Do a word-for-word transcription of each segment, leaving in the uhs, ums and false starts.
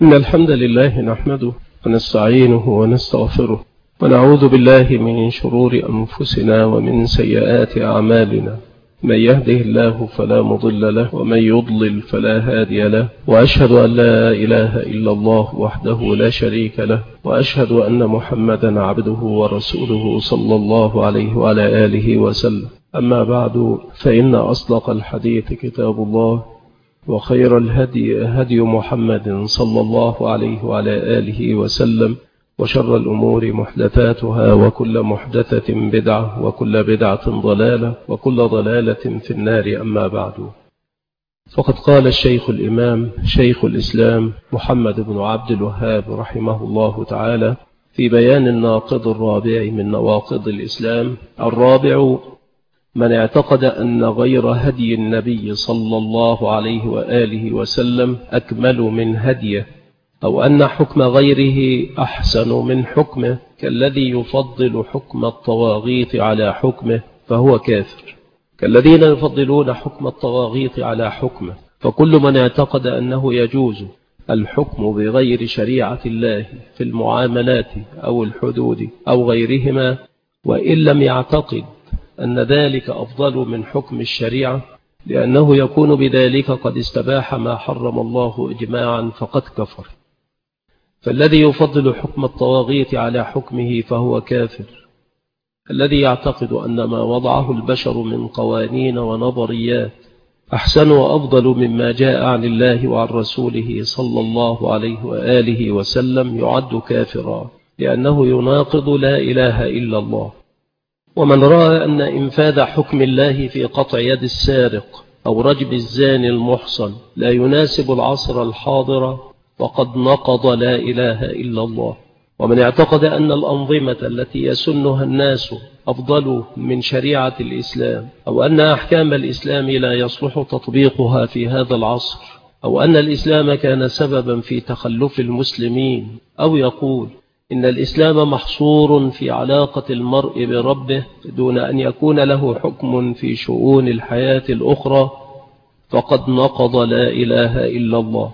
إن الحمد لله نحمده ونستعينه ونستغفره ونعوذ بالله من شرور أنفسنا ومن سيئات أعمالنا. من يهده الله فلا مضل له ومن يضلل فلا هادي له، وأشهد أن لا إله إلا الله وحده لا شريك له، وأشهد أن محمدا عبده ورسوله صلى الله عليه وعلى آله وسلم. أما بعد، فإن أصدق الحديث كتاب الله، وخير الهدي هدي محمد صلى الله عليه وعلى آله وسلم، وشر الأمور محدثاتها، وكل محدثة بدعة، وكل بدعة ضلالة، وكل ضلالة في النار. أما بعد، فقد قال الشيخ الإمام شيخ الإسلام محمد بن عبد الوهاب رحمه الله تعالى في بيان الناقض الرابع من نواقض الإسلام: الرابع من اعتقد أن غير هدي النبي صلى الله عليه وآله وسلم أكمل من هديه، أو أن حكم غيره أحسن من حكمه، كالذي يفضل حكم الطواغيت على حكمه، فهو كافر، كالذين يفضلون حكم الطواغيت على حكمه. فكل من اعتقد أنه يجوز الحكم بغير شريعة الله في المعاملات أو الحدود أو غيرهما، وإن لم يعتقد أن ذلك أفضل من حكم الشريعة، لأنه يكون بذلك قد استباح ما حرم الله إجماعا، فقد كفر. فالذي يفضل حكم الطواغيت على حكمه فهو كافر. الذي يعتقد أن ما وضعه البشر من قوانين ونظريات أحسن وأفضل مما جاء عن الله وعن رسوله صلى الله عليه وآله وسلم يعد كافرا، لأنه يناقض لا إله إلا الله. ومن رأى أن إنفاذ حكم الله في قطع يد السارق أو رجم الزاني المحصن لا يناسب العصر الحاضر، وقد نقض لا إله إلا الله. ومن اعتقد أن الأنظمة التي يسنها الناس أفضل من شريعة الإسلام، أو أن أحكام الإسلام لا يصلح تطبيقها في هذا العصر، أو أن الإسلام كان سببا في تخلف المسلمين، أو يقول إن الإسلام محصور في علاقة المرء بربه دون أن يكون له حكم في شؤون الحياة الأخرى، فقد نقض لا إله إلا الله.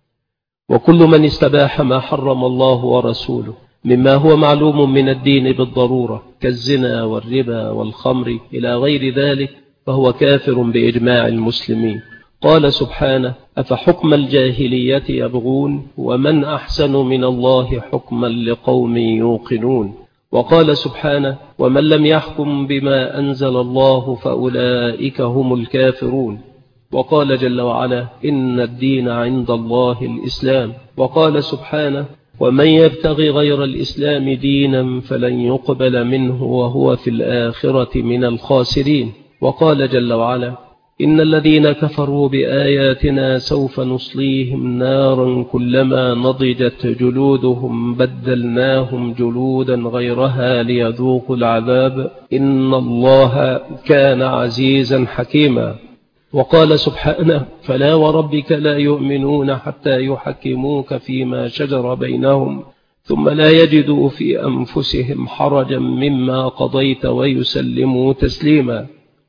وكل من استباح ما حرم الله ورسوله مما هو معلوم من الدين بالضرورة، كالزنا والربا والخمر إلى غير ذلك، فهو كافر بإجماع المسلمين. قال سبحانه: أفحكم الجاهلية يبغون ومن أحسن من الله حكما لقوم يوقنون. وقال سبحانه: ومن لم يحكم بما أنزل الله فأولئك هم الكافرون. وقال جل وعلا: إن الدين عند الله الإسلام. وقال سبحانه: ومن يبتغي غير الإسلام دينا فلن يقبل منه وهو في الآخرة من الخاسرين. وقال جل وعلا: إن الذين كفروا بآياتنا سوف نصليهم نارا كلما نضجت جلودهم بدلناهم جلودا غيرها ليذوقوا العذاب إن الله كان عزيزا حكيما. وقال سبحانه: فلا وربك لا يؤمنون حتى يحكموك فيما شجر بينهم ثم لا يجدوا في أنفسهم حرجا مما قضيت ويسلموا تسليما.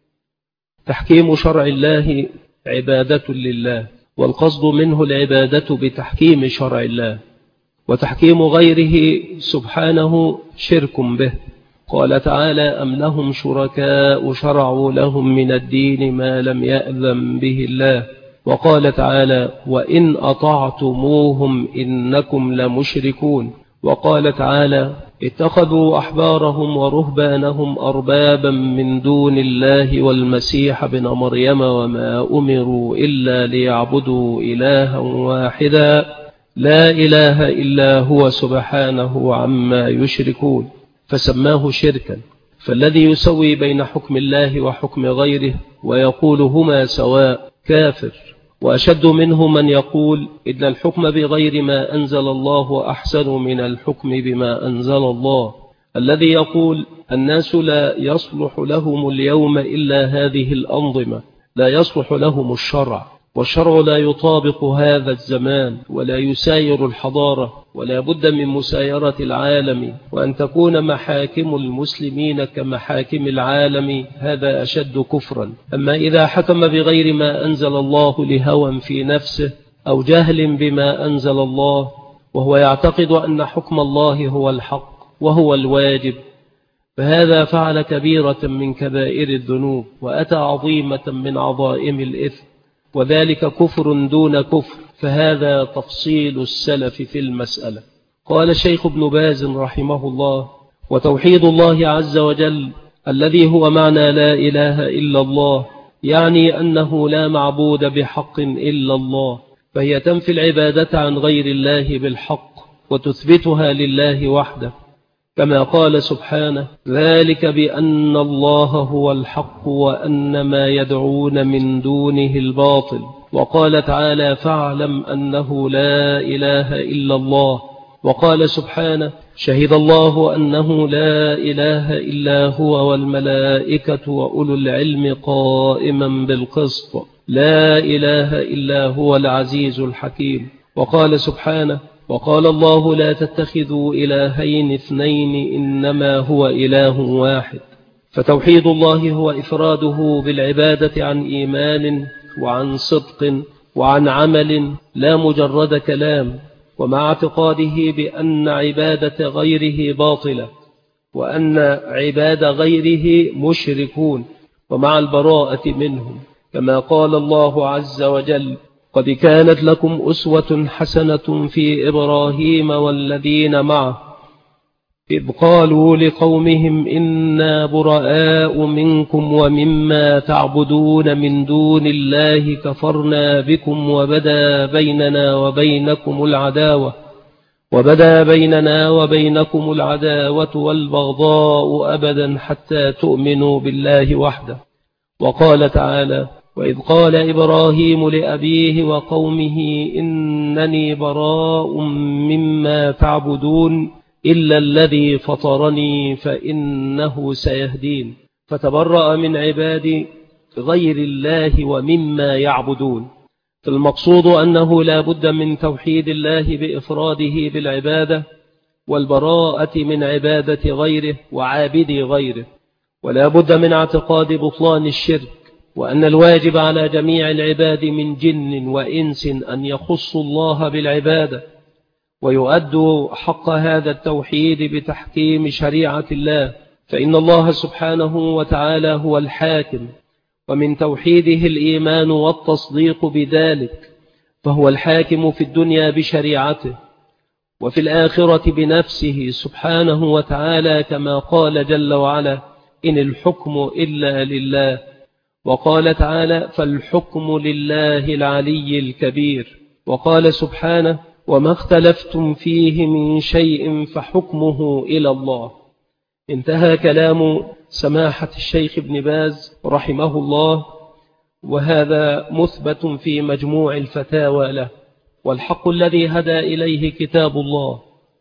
تحكيم شرع الله عبادة لله، والقصد منه العبادة بتحكيم شرع الله، وتحكيم غيره سبحانه شرك به. قال تعالى: أم لهم شركاء شرعوا لهم من الدين ما لم يأذن به الله. وقال تعالى: وإن أطعتموهم إنكم لمشركون. وقال تعالى: اتخذوا أحبارهم ورهبانهم أربابا من دون الله والمسيح ابن مريم وما أمروا إلا ليعبدوا إلها واحدا لا إله إلا هو سبحانه عما يشركون، فسماه شركا. فالذي يسوي بين حكم الله وحكم غيره ويقول هما سواء كافر. وأشد منه من يقول إن الحكم بغير ما أنزل الله أحسن من الحكم بما أنزل الله. الذي يقول الناس لا يصلح لهم اليوم إلا هذه الأنظمة، لا يصلح لهم الشرع، والشرع لا يطابق هذا الزمان ولا يساير الحضارة، ولا بد من مسايرة العالم، وأن تكون محاكم المسلمين كمحاكم العالم، هذا أشد كفرا. أما إذا حكم بغير ما أنزل الله لهوى في نفسه أو جهل بما أنزل الله، وهو يعتقد أن حكم الله هو الحق وهو الواجب، فهذا فعل كبيرة من كبائر الذنوب وأتى عظيمة من عظائم الإثم، وذلك كفر دون كفر، فهذا تفصيل السلف في المسألة. قال الشيخ ابن باز رحمه الله: وتوحيد الله عز وجل الذي هو معنى لا إله إلا الله، يعني أنه لا معبود بحق إلا الله، فهي تنفي العبادة عن غير الله بالحق وتثبتها لله وحده، كما قال سبحانه: ذلك بأن الله هو الحق وأن ما يدعون من دونه الباطل. وقال تعالى: فاعلم أنه لا إله إلا الله. وقال سبحانه: شهد الله أنه لا إله إلا هو والملائكة وأولو العلم قائما بالقسط، لا إله إلا هو العزيز الحكيم. وقال سبحانه: وقال الله لا تتخذوا إلهين اثنين إنما هو إله واحد. فتوحيد الله هو إفراده بالعبادة عن إيمان وعن صدق وعن عمل، لا مجرد كلام، ومع اعتقاده بأن عبادة غيره باطلة وأن عباد غيره مشركون، ومع البراءة منهم، كما قال الله عز وجل: قد كانت لكم أسوة حسنة في إبراهيم والذين معه إذ قالوا لقومهم إنا براء منكم ومما تعبدون من دون الله كفرنا بكم وبدا بيننا وبينكم العداوة وبدا بيننا وبينكم العداوة والبغضاء أبدا حتى تؤمنوا بالله وحده. وقال تعالى: وإذ قال إبراهيم لأبيه وقومه إنني براء مما تعبدون إلا الذي فطرني فإنه سيهدين. فتبرأ من عباد غير الله ومما يعبدون. فالمقصود أنه لا بد من توحيد الله بإفراده بالعبادة والبراءة من عبادة غيره وعابد غيره، ولا بد من اعتقاد بطلان الشرك، وأن الواجب على جميع العباد من جن وإنس أن يخصوا الله بالعبادة ويؤدوا حق هذا التوحيد بتحكيم شريعة الله، فإن الله سبحانه وتعالى هو الحاكم، ومن توحيده الإيمان والتصديق بذلك، فهو الحاكم في الدنيا بشريعته وفي الآخرة بنفسه سبحانه وتعالى، كما قال جل وعلا: إن الحكم إلا لله. وقال تعالى: فالحكم لله العلي الكبير. وقال سبحانه: وما اختلفتم فيه من شيء فحكمه إلى الله. انتهى كلام سماحة الشيخ ابن باز رحمه الله، وهذا مثبت في مجموع الفتاوى له. والحق الذي هدى إليه كتاب الله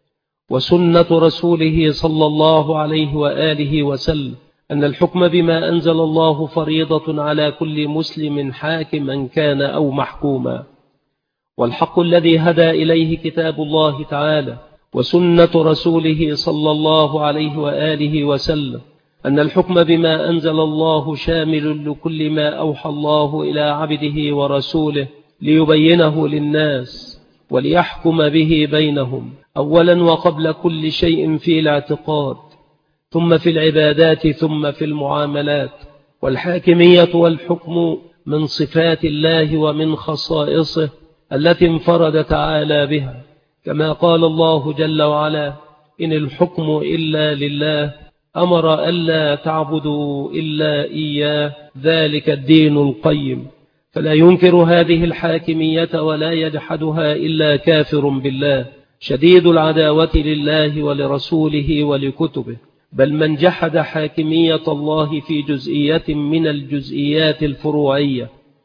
وسنة رسوله صلى الله عليه وآله وسلم، أن الحكم بما أنزل الله فريضة على كل مسلم حاكما كان أو محكوما. والحق الذي هدى إليه كتاب الله تعالى وسنة رسوله صلى الله عليه وآله وسلم، أن الحكم بما أنزل الله شامل لكل ما أوحى الله إلى عبده ورسوله ليبينه للناس وليحكم به بينهم، أولا وقبل كل شيء في الاعتقاد، ثم في العبادات، ثم في المعاملات. والحاكمية والحكم من صفات الله ومن خصائصه التي انفرد تعالى بها، كما قال الله جل وعلا: إن الحكم إلا لله أمر ألا تعبدوا إلا إياه ذلك الدين القيم. فلا ينكر هذه الحاكمية ولا يجحدها إلا كافر بالله شديد العداوة لله ولرسوله ولكتبه، بل من جحد حاكمية الله في جزئية من الجزئيات الفروعية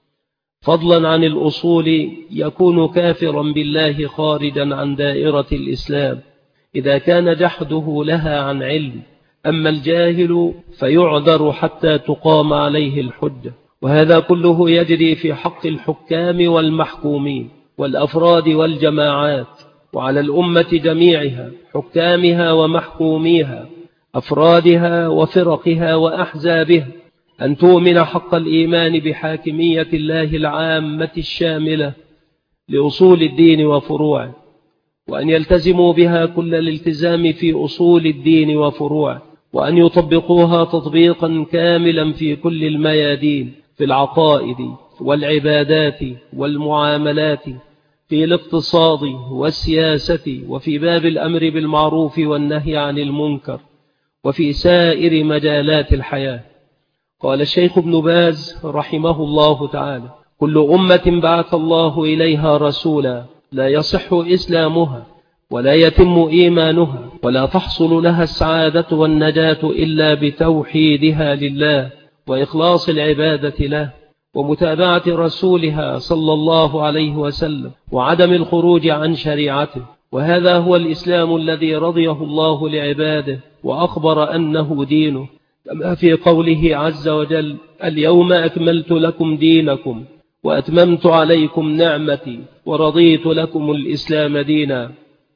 فضلا عن الأصول يكون كافرا بالله خارجا عن دائرة الإسلام إذا كان جحده لها عن علم. أما الجاهل فيعذر حتى تقام عليه الحجة. وهذا كله يجري في حق الحكام والمحكومين والأفراد والجماعات، وعلى الأمة جميعها، حكامها ومحكوميها، أفرادها وفرقها وأحزابها، أن تؤمن حق الإيمان بحاكمية الله العامة الشاملة لأصول الدين وفروعه، وأن يلتزموا بها كل الالتزام في أصول الدين وفروعه، وأن يطبقوها تطبيقا كاملا في كل الميادين، في العقائد والعبادات والمعاملات، في الاقتصاد والسياسة، وفي باب الأمر بالمعروف والنهي عن المنكر، وفي سائر مجالات الحياة. قال الشيخ ابن باز رحمه الله تعالى: كل أمة بعث الله إليها رسولا لا يصح إسلامها ولا يتم إيمانها ولا تحصل لها السعادة والنجاة إلا بتوحيدها لله وإخلاص العبادة له ومتابعة رسولها صلى الله عليه وسلم وعدم الخروج عن شريعته. وهذا هو الإسلام الذي رضيه الله لعباده وأخبر أنه دينه، كما في قوله عز وجل: اليوم أكملت لكم دينكم وأتممت عليكم نعمتي ورضيت لكم الإسلام دينا.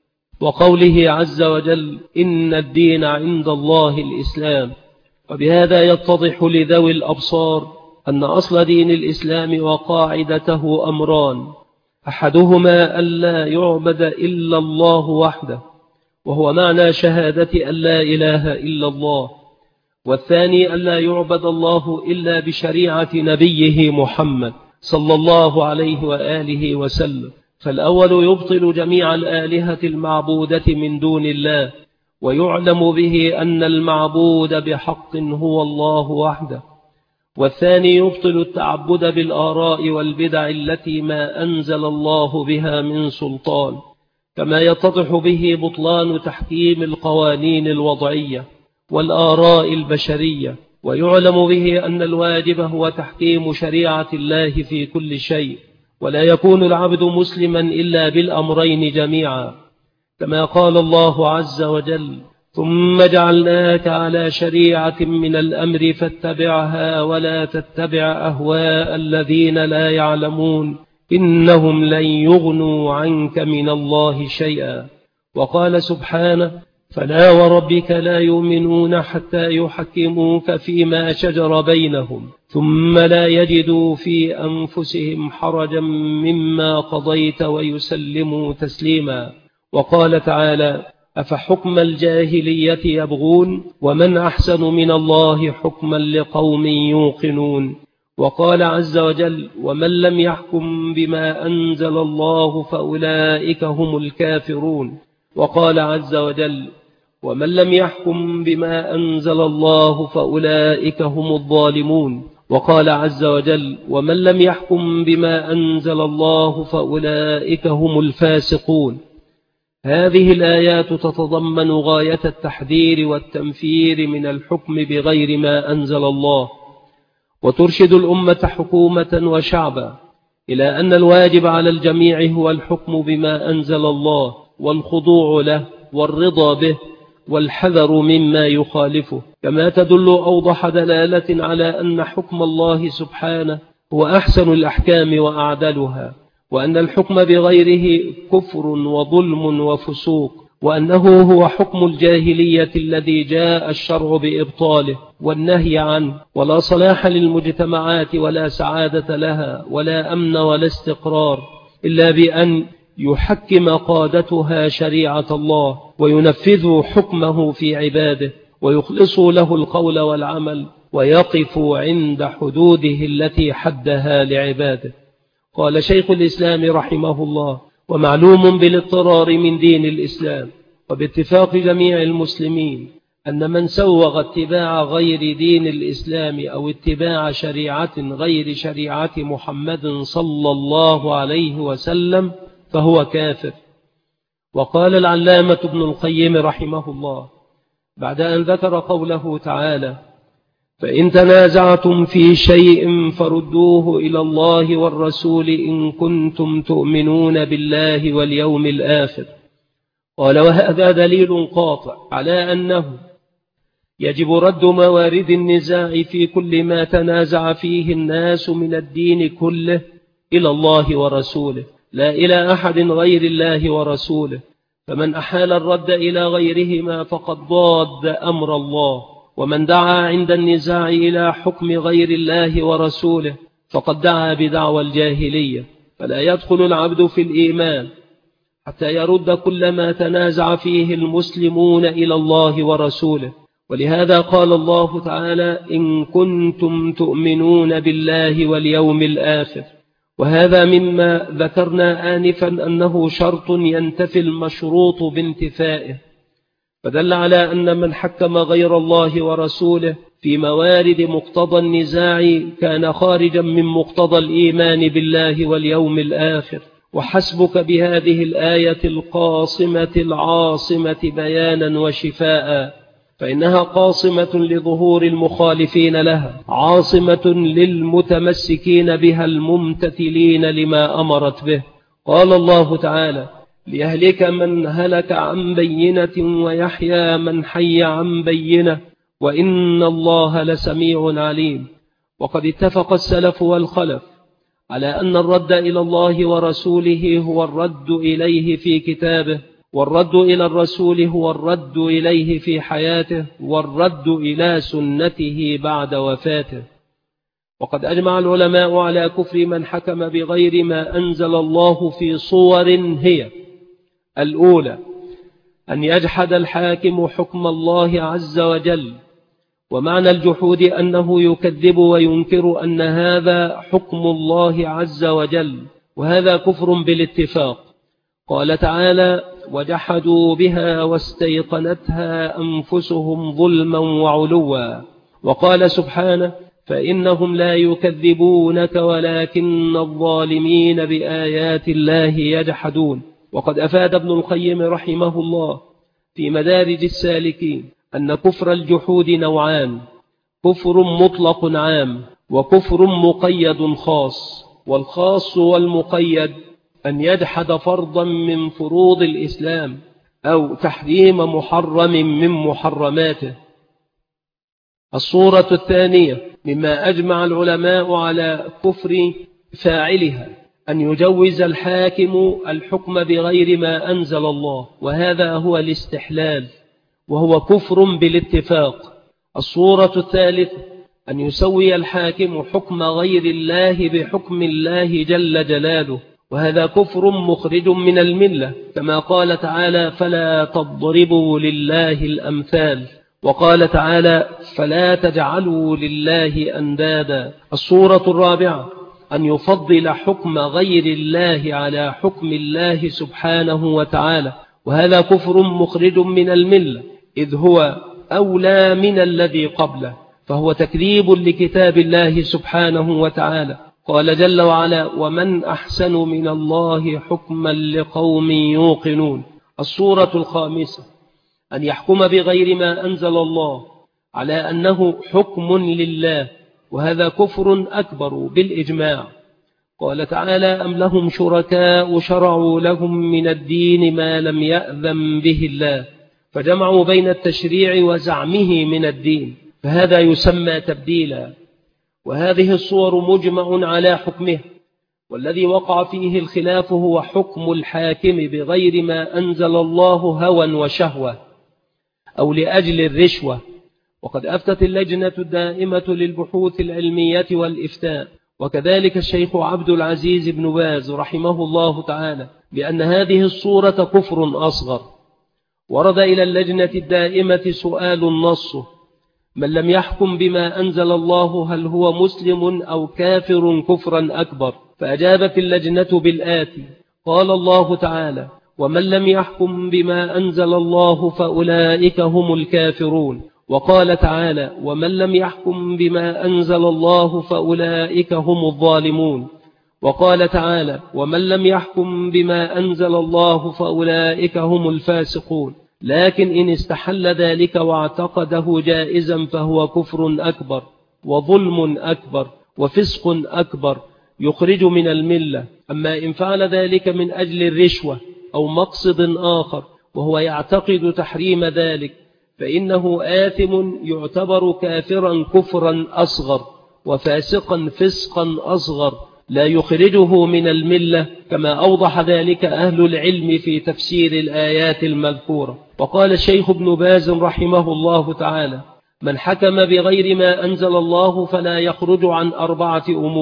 وقوله عز وجل: إن الدين عند الله الإسلام. وبهذا يتضح لذوي الأبصار أن أصل دين الإسلام وقاعدته أمران: أحدهما ألا يعبد إلا الله وحده، وهو معنى شهادة أن لا إله إلا الله، والثاني ألا يعبد الله إلا بشريعة نبيه محمد صلى الله عليه وآله وسلم. فالأول يبطل جميع الآلهة المعبودة من دون الله، ويعلم به أن المعبود بحق هو الله وحده، والثاني يبطل التعبد بالآراء والبدع التي ما أنزل الله بها من سلطان، كما يتضح به بطلان تحكيم القوانين الوضعية والآراء البشرية. ويعلم به أن الواجب هو تحكيم شريعة الله في كل شيء، ولا يكون العبد مسلما إلا بالأمرين جميعا، كما قال الله عز وجل: ثم جعلناك على شريعة من الأمر فاتبعها ولا تتبع أهواء الذين لا يعلمون إنهم لن يغنوا عنك من الله شيئا. وقال سبحانه: فلا وربك لا يؤمنون حتى يحكموك فيما شجر بينهم ثم لا يجدوا في أنفسهم حرجا مما قضيت ويسلموا تسليما. وقال تعالى: أفحكم الجاهلية يبغون ومن أحسن من الله حكما لقوم يوقنون. وقال عز وجل: ومن لم يحكم بما أنزل الله فأولئك هم الكافرون. وقال عز وجل: ومن لم يحكم بما أنزل الله فأولئك هم الظالمون. وقال عز وجل: ومن لم يحكم بما أنزل الله فأولئك هم الفاسقون. هذه الآيات تتضمن غاية التحذير والتنفير من الحكم بغير ما أنزل الله، وترشد الأمة حكومة وشعبا إلى أن الواجب على الجميع هو الحكم بما أنزل الله والخضوع له والرضا به والحذر مما يخالفه، كما تدل أوضح دلالة على أن حكم الله سبحانه هو أحسن الأحكام وأعدلها، وأن الحكم بغيره كفر وظلم وفسوق، وأنه هو حكم الجاهلية الذي جاء الشرع بإبطاله والنهي عنه. ولا صلاح للمجتمعات ولا سعادة لها ولا أمن ولا استقرار إلا بأن يحكم قادتها شريعة الله وينفذوا حكمه في عباده ويخلصوا له القول والعمل ويقفوا عند حدوده التي حدها لعباده. قال شيخ الإسلام رحمه الله: ومعلوم بالاضطرار من دين الإسلام وباتفاق جميع المسلمين أن من سوغ اتباع غير دين الإسلام أو اتباع شريعة غير شريعة محمد صلى الله عليه وسلم فهو كافر. وقال العلامة ابن القيم رحمه الله بعد أن ذكر قوله تعالى: فإن تنازعتم في شيء فردوه إلى الله والرسول إن كنتم تؤمنون بالله واليوم الآخر. قال: وهذا دليل قاطع على أنه يجب رد موارد النزاع في كل ما تنازع فيه الناس من الدين كله إلى الله ورسوله، لا إلى أحد غير الله ورسوله. فمن أحال الرد إلى غيرهما فقد ضاد أمر الله، ومن دعا عند النزاع إلى حكم غير الله ورسوله فقد دعا بدعوى الجاهلية. فلا يدخل العبد في الإيمان حتى يرد كل ما تنازع فيه المسلمون إلى الله ورسوله. ولهذا قال الله تعالى: إن كنتم تؤمنون بالله واليوم الآخر. وهذا مما ذكرنا آنفا أنه شرط ينتفي المشروط بانتفائه، فدل على أن من حكم غير الله ورسوله في موارد مقتضى النزاع كان خارجا من مقتضى الإيمان بالله واليوم الآخر. وحسبك بهذه الآية القاصمة العاصمة بيانا وشفاء، فإنها قاصمة لظهور المخالفين لها، عاصمة للمتمسكين بها الممتثلين لما أمرت به. قال الله تعالى: ليهلك من هلك عن بينة ويحيى من حي عن بينة وإن الله لسميع عليم. وقد اتفق السلف والخلف على أن الرد إلى الله ورسوله هو الرد إليه في كتابه، والرد إلى الرسول هو الرد إليه في حياته، والرد إلى سنته بعد وفاته. وقد أجمع العلماء على كفر من حكم بغير ما أنزل الله في صور هي: الأولى أن يجحد الحاكم حكم الله عز وجل، ومعنى الجحود أنه يكذب وينكر أن هذا حكم الله عز وجل، وهذا كفر بالاتفاق. قال تعالى: وجحدوا بها واستيقنتها أنفسهم ظلما وعلوا. وقال سبحانه: فإنهم لا يكذبونك ولكن الظالمين بآيات الله يجحدون. وقد أفاد ابن القيم رحمه الله في مدارج السالكين أن كفر الجحود نوعان: كفر مطلق عام، وكفر مقيد خاص. والخاص والمقيد أن يجحد فرضا من فروض الإسلام أو تحريم محرم من محرماته. الصورة الثانية مما أجمع العلماء على كفر فاعلها أن يجوز الحاكم الحكم بغير ما أنزل الله، وهذا هو الاستحلال، وهو كفر بالاتفاق. الصورة الثالثة أن يسوي الحاكم حكم غير الله بحكم الله جل جلاله، وهذا كفر مخرج من الملة، كما قال تعالى: فلا تضربوا لله الأمثال. وقال تعالى: فلا تجعلوا لله أندادا. الصورة الرابعة أن يفضل حكم غير الله على حكم الله سبحانه وتعالى، وهذا كفر مخرج من الملة، إذ هو أولى من الذي قبله، فهو تكذيب لكتاب الله سبحانه وتعالى. قال جل وعلا: ومن أحسن من الله حكما لقوم يوقنون. الصورة الخامسة أن يحكم بغير ما أنزل الله على أنه حكم لله، وهذا كفر أكبر بالإجماع. قال تعالى: أم لهم شركاء شرعوا لهم من الدين ما لم يأذن به الله، فجمعوا بين التشريع وزعمه من الدين، فهذا يسمى تبديلا. وهذه الصور مجمع على حكمه، والذي وقع فيه الخلاف هو حكم الحاكم بغير ما أنزل الله هوى وشهوة أو لأجل الرشوة. وقد أفتت اللجنة الدائمة للبحوث العلمية والإفتاء، وكذلك الشيخ عبد العزيز بن باز رحمه الله تعالى، بأن هذه الصورة كفر أصغر. ورد إلى اللجنة الدائمة سؤال نصه: من لم يحكم بما أنزل الله هل هو مسلم أو كافر كفرا أكبر؟ فأجابت اللجنة بالآتي: قال الله تعالى: ومن لم يحكم بما أنزل الله فأولئك هم الكافرون. وقال تعالى: ومن لم يحكم بما أنزل الله فأولئك هم الظالمون. وقال تعالى: ومن لم يحكم بما أنزل الله فأولئك هم الفاسقون. لكن إن استحل ذلك واعتقده جائزا فهو كفر أكبر وظلم أكبر وفسق أكبر يخرج من الملة. أما إن فعل ذلك من أجل الرشوة أو مقصد آخر وهو يعتقد تحريم ذلك فإنه آثم يعتبر كافرا كفرا أصغر وفاسقا فسقا أصغر لا يخرجه من الملة، كما أوضح ذلك أهل العلم في تفسير الآيات المذكورة. وقال الشيخ ابن باز رحمه الله تعالى: من حكم بغير ما أنزل الله فلا يخرج عن أربعة أمور: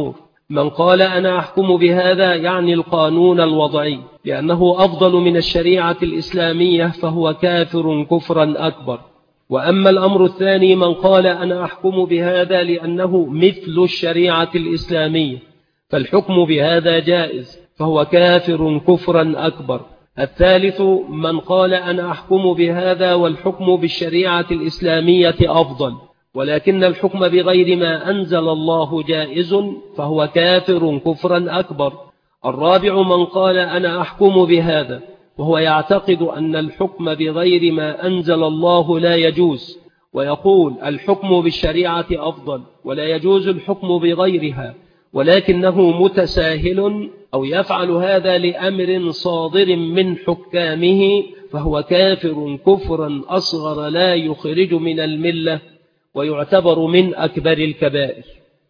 من قال أنا أحكم بهذا يعني القانون الوضعي لأنه أفضل من الشريعة الإسلامية فهو كافر كفرا أكبر. وأما الأمر الثاني من قال أنا أحكم بهذا لأنه مثل الشريعة الإسلامية فالحكم بهذا جائز فهو كافر كفرا أكبر. الثالث من قال أنا أحكم بهذا والحكم بالشريعة الإسلامية أفضل ولكن الحكم بغير ما أنزل الله جائز فهو كافر كفرا أكبر. الرابع من قال أنا أحكم بهذا وهو يعتقد أن الحكم بغير ما أنزل الله لا يجوز ويقول الحكم بالشريعة أفضل ولا يجوز الحكم بغيرها ولكنه متساهل أو يفعل هذا لأمر صادر من حكامه فهو كافر كفرا أصغر لا يخرج من الملة ويعتبر من أكبر الكبائر.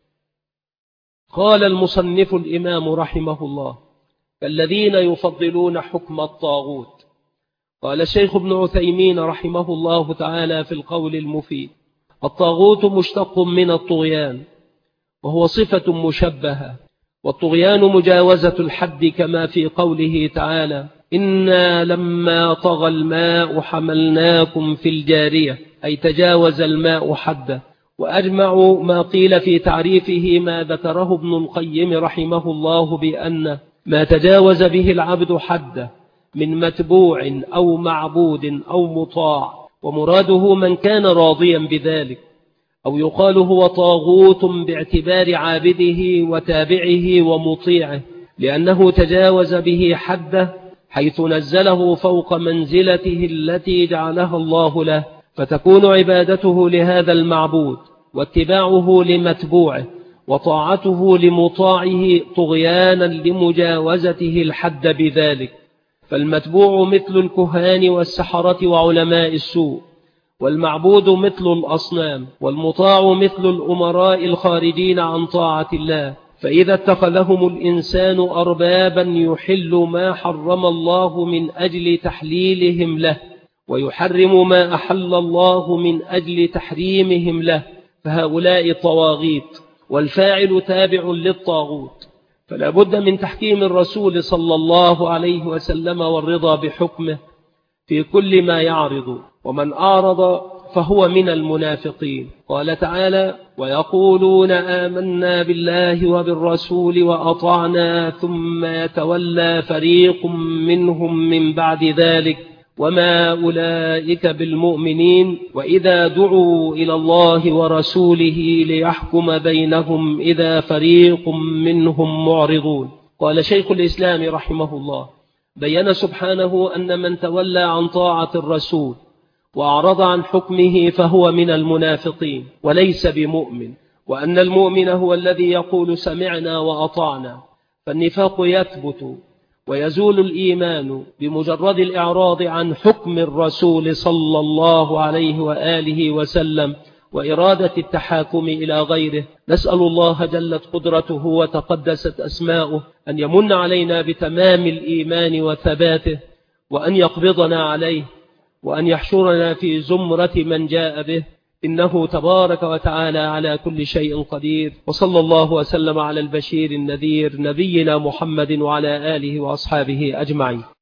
قال المصنف الإمام رحمه الله الذين يفضلون حكم الطاغوت. قال الشيخ ابن عثيمين رحمه الله تعالى في القول المفيد الطاغوت مشتق من الطغيان وهو صفة مشبهة والطغيان مجاوزة الحد كما في قوله تعالى إنا لما طغى الماء حملناكم في الجارية أي تجاوز الماء حده. وأجمع ما قيل في تعريفه ما ذكره ابن القيم رحمه الله بأن ما تجاوز به العبد حده من متبوع أو معبود أو مطاع ومراده من كان راضيا بذلك أو يقال هو طاغوت باعتبار عابده وتابعه ومطيعه لأنه تجاوز به حده حيث نزله فوق منزلته التي جعلها الله له فتكون عبادته لهذا المعبود واتباعه لمتبوعه وطاعته لمطاعه طغيانا لمجاوزته الحد بذلك. فالمتبوع مثل الكهان والسحرة وعلماء السوء والمعبود مثل الأصنام والمطاع مثل الأمراء الخارجين عن طاعة الله. فإذا اتخذهم الإنسان أربابا يحل ما حرم الله من أجل تحليلهم له ويحرم ما أحل الله من أجل تحريمهم له فهؤلاء طواغيت والفاعل تابع للطاغوت. فلا بد من تحكيم الرسول صلى الله عليه وسلم والرضا بحكمه في كل ما يعرض ومن أعرض فهو من المنافقين. قال تعالى ويقولون آمنا بالله وبالرسول وأطعنا ثم يتولى فريق منهم من بعد ذلك وما أولئك بالمؤمنين وإذا دعوا إلى الله ورسوله ليحكم بينهم إذا فريق منهم معرضون. قال شيخ الإسلام رحمه الله بيّن سبحانه أن من تولى عن طاعة الرسول وأعرض عن حكمه فهو من المنافقين وليس بمؤمن وأن المؤمن هو الذي يقول سمعنا وأطعنا. فالنفاق يثبت ويزول الإيمان بمجرد الإعراض عن حكم الرسول صلى الله عليه وآله وسلم وإرادة التحاكم إلى غيره. نسأل الله جلت قدرته وتقدست أسماؤه أن يمن علينا بتمام الإيمان وثباته وأن يقبضنا عليه وأن يحشرنا في زمرة من جاء به إنه تبارك وتعالى على كل شيء قدير. وصلى الله وسلم على البشير النذير نبينا محمد وعلى آله وأصحابه أجمعين.